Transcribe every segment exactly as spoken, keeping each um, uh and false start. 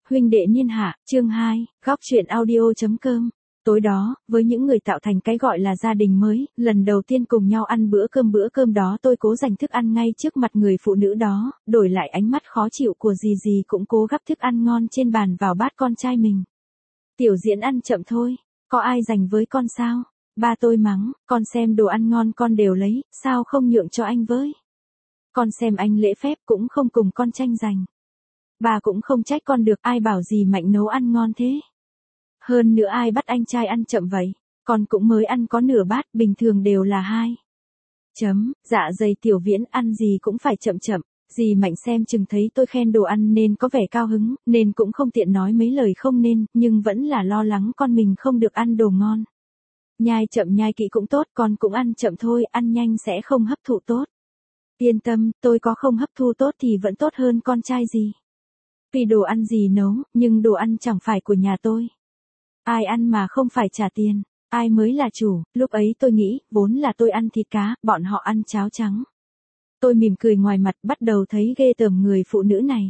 Huynh đệ niên hạ, chương hai, góc truyện audio.com. Tối đó, với những người tạo thành cái gọi là gia đình mới, lần đầu tiên cùng nhau ăn bữa cơm bữa cơm đó tôi cố dành thức ăn ngay trước mặt người phụ nữ đó, đổi lại ánh mắt khó chịu của dì dì cũng cố gắp thức ăn ngon trên bàn vào bát con trai mình. Tiểu Diễn ăn chậm thôi, có ai dành với con sao? Ba tôi mắng, con xem đồ ăn ngon con đều lấy, sao không nhượng cho anh với? Con xem anh lễ phép cũng không cùng con tranh giành. Bà cũng không trách con được, ai bảo dì Mạnh nấu ăn ngon thế. Hơn nữa ai bắt anh trai ăn chậm vậy, con cũng mới ăn có nửa bát, bình thường đều là hai. Chấm, dạ dày Tiểu Viễn ăn gì cũng phải chậm chậm. Dì Mạnh xem chừng thấy tôi khen đồ ăn nên có vẻ cao hứng, nên cũng không tiện nói mấy lời không nên, nhưng vẫn là lo lắng con mình không được ăn đồ ngon. Nhai chậm nhai kỹ cũng tốt, con cũng ăn chậm thôi, ăn nhanh sẽ không hấp thụ tốt. Yên tâm, tôi có không hấp thu tốt thì vẫn tốt hơn con trai gì. Vì đồ ăn gì nấu, nhưng đồ ăn chẳng phải của nhà tôi. Ai ăn mà không phải trả tiền, ai mới là chủ, lúc ấy tôi nghĩ, vốn là tôi ăn thịt cá, bọn họ ăn cháo trắng. Tôi mỉm cười ngoài mặt, bắt đầu thấy ghê tởm người phụ nữ này.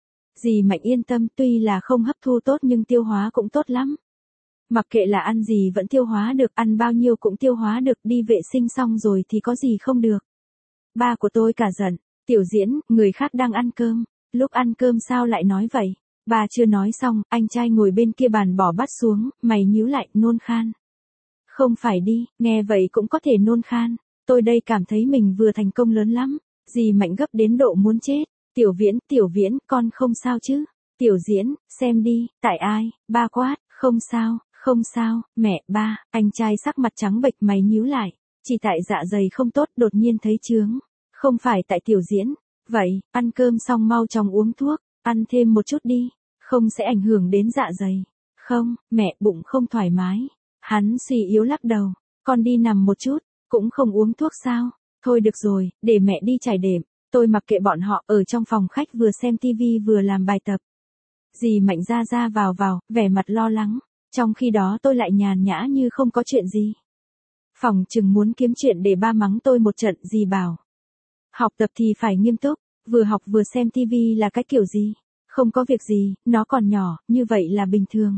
Dì Mạnh yên tâm, tuy là không hấp thu tốt nhưng tiêu hóa cũng tốt lắm. Mặc kệ là ăn gì vẫn tiêu hóa được, ăn bao nhiêu cũng tiêu hóa được, đi vệ sinh xong rồi thì có gì không được. Ba của tôi cả giận, Tiểu Diễn, người khác đang ăn cơm, lúc ăn cơm sao lại nói vậy? Bà chưa nói xong, anh trai ngồi bên kia bàn bỏ bát xuống, mày nhíu lại, nôn khan. Không phải đi, nghe vậy cũng có thể nôn khan. Tôi đây cảm thấy mình vừa thành công lớn lắm. Dì Mạnh gấp đến độ muốn chết. Tiểu Viễn, Tiểu Viễn, con không sao chứ? Tiểu Diễn, xem đi, tại ai? Ba quát, không sao, không sao, mẹ, ba. Anh trai sắc mặt trắng bệch, mày nhíu lại. Chỉ tại dạ dày không tốt, đột nhiên thấy chướng. Không phải tại Tiểu Diễn. Vậy, ăn cơm xong mau chóng uống thuốc, ăn thêm một chút đi, không sẽ ảnh hưởng đến dạ dày. Không, mẹ, bụng không thoải mái. Hắn suy yếu lắc đầu, con đi nằm một chút, cũng không uống thuốc sao? Thôi được rồi, để mẹ đi trải đệm. Tôi mặc kệ bọn họ, ở trong phòng khách vừa xem tivi vừa làm bài tập. Dì Mạnh ra ra vào vào, vẻ mặt lo lắng, trong khi đó tôi lại nhàn nhã như không có chuyện gì. Phòng chừng muốn kiếm chuyện để ba mắng tôi một trận, dì bảo. Học tập thì phải nghiêm túc, vừa học vừa xem tivi là cái kiểu gì? Không có việc gì, nó còn nhỏ, như vậy là bình thường.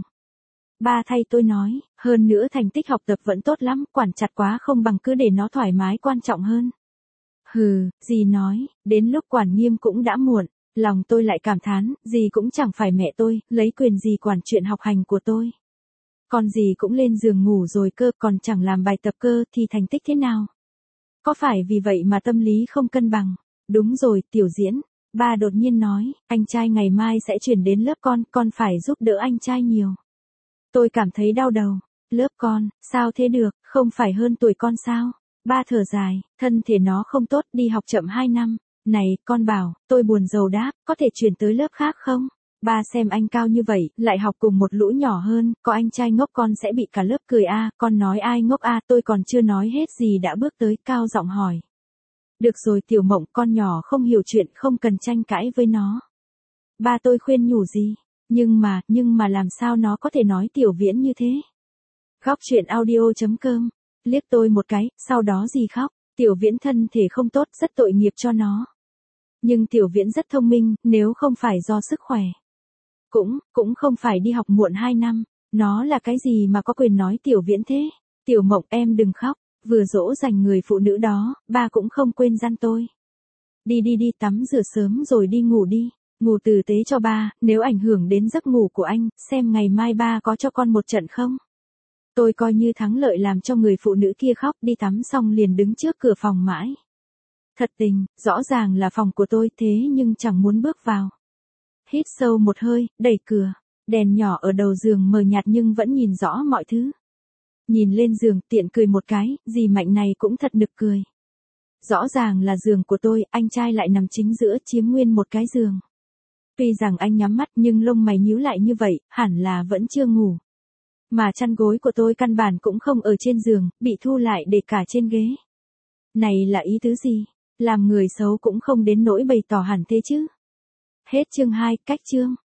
Ba thay tôi nói, hơn nữa thành tích học tập vẫn tốt lắm, quản chặt quá không bằng cứ để nó thoải mái quan trọng hơn. Hừ, dì nói, đến lúc quản nghiêm cũng đã muộn, lòng tôi lại cảm thán, dì cũng chẳng phải mẹ tôi, lấy quyền gì quản chuyện học hành của tôi. Còn dì cũng lên giường ngủ rồi cơ, còn chẳng làm bài tập cơ thì thành tích thế nào? Có phải vì vậy mà tâm lý không cân bằng? Đúng rồi, Tiểu Diễn. Ba đột nhiên nói, anh trai ngày mai sẽ chuyển đến lớp con, con phải giúp đỡ anh trai nhiều. Tôi cảm thấy đau đầu. Lớp con, sao thế được, không phải hơn tuổi con sao? Ba thở dài, thân thể nó không tốt, đi học chậm hai năm. Này, con bảo, tôi buồn rầu đáp, có thể chuyển tới lớp khác không? Ba xem anh cao như vậy, lại học cùng một lũ nhỏ hơn, có anh trai ngốc con sẽ bị cả lớp cười a. Con nói ai ngốc a? Tôi còn chưa nói hết gì đã bước tới, cao giọng hỏi. Được rồi Tiểu Mộng, con nhỏ không hiểu chuyện, không cần tranh cãi với nó. Ba tôi khuyên nhủ gì? Nhưng mà, nhưng mà làm sao nó có thể nói Tiểu Viễn như thế? Góc truyện audio.com. Liếc tôi một cái, sau đó dì khóc. Tiểu Viễn thân thể không tốt, rất tội nghiệp cho nó. Nhưng Tiểu Viễn rất thông minh, nếu không phải do sức khỏe. Cũng, cũng không phải đi học muộn hai năm. Nó là cái gì mà có quyền nói Tiểu Viễn thế? Tiểu Mộng, em đừng khóc. Vừa dỗ dành người phụ nữ đó, ba cũng không quên dặn tôi. Đi đi đi, tắm rửa sớm rồi đi ngủ đi. Ngủ tử tế cho ba, nếu ảnh hưởng đến giấc ngủ của anh, xem ngày mai ba có cho con một trận không? Tôi coi như thắng lợi làm cho người phụ nữ kia khóc, đi tắm xong liền đứng trước cửa phòng mãi. Thật tình, rõ ràng là phòng của tôi thế nhưng chẳng muốn bước vào. Hít sâu một hơi, đẩy cửa. Đèn nhỏ ở đầu giường mờ nhạt nhưng vẫn nhìn rõ mọi thứ. Nhìn lên giường, tiện cười một cái, dì Mạnh này cũng thật nực cười. Rõ ràng là giường của tôi, anh trai lại nằm chính giữa, chiếm nguyên một cái giường. Tuy rằng anh nhắm mắt nhưng lông mày nhíu lại như vậy, hẳn là vẫn chưa ngủ. Mà chăn gối của tôi căn bản cũng không ở trên giường, bị thu lại để cả trên ghế. Này là ý tứ gì? Làm người xấu cũng không đến nỗi bày tỏ hẳn thế chứ. Hết chương hai, cách chương.